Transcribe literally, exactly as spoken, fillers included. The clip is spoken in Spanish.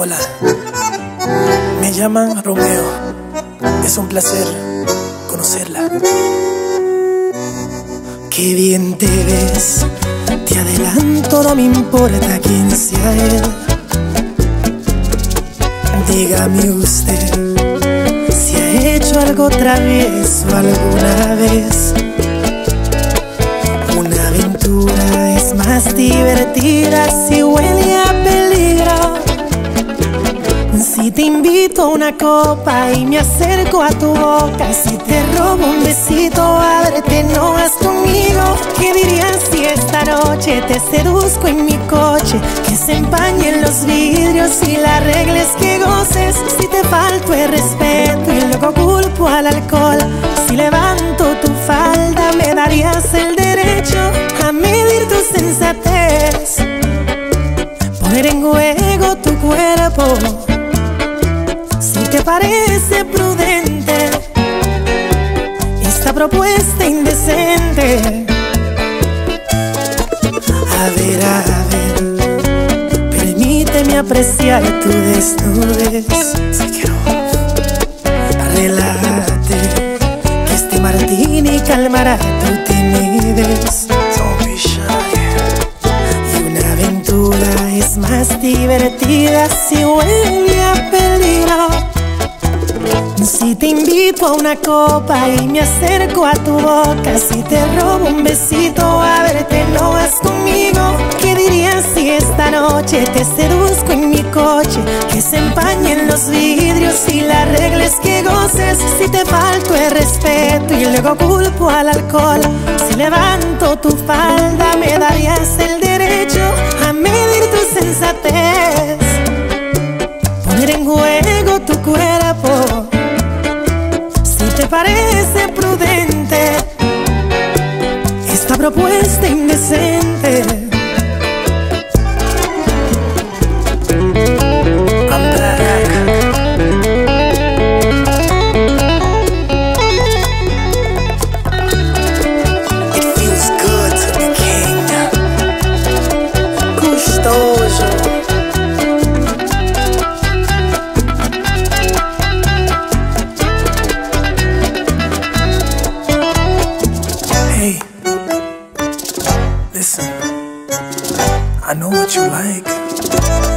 Hola, me llaman Romeo. Es un placer conocerla. Qué bien te ves, te adelanto, no me importa quién sea él. Dígame usted si ha hecho algo travieso alguna vez. Una aventura es más divertida si huele a peligro. Si te invito a una copa y me acerco a tu boca, si te robo un besito, ábrete, no vas conmigo. ¿Qué dirías si esta noche te seduzco en mi coche? Que se empañen los vidrios y la regla es que goces. Si te falto el respeto y luego culpo al alcohol, si levanto tu falda me darías el derecho a medir tu sensatez, poner en juego tu cuerpo. Si te parece prudente esta propuesta indecente, a ver, a ver, permíteme apreciar tu desnudez. Si quiero, relájate, que este martini calmará tu timidez. Don't be shy. Y una aventura es más divertida si huele a peligro. Si te invito a una copa y me acerco a tu boca, si te robo un besito, a verte, no vas conmigo. ¿Qué dirías si esta noche te seduzco en mi coche? Que se empañen los vidrios y la regla es que goces. Si te falto el respeto y luego culpo al alcohol, si levanto tu falda me darías el derecho a medir tu sensatez, poner en juego tu cuerpo. ¿Te parece prudente esta propuesta indecente? I'm back. It feels good to be king. Gustoso. Hey, listen, I know what you like.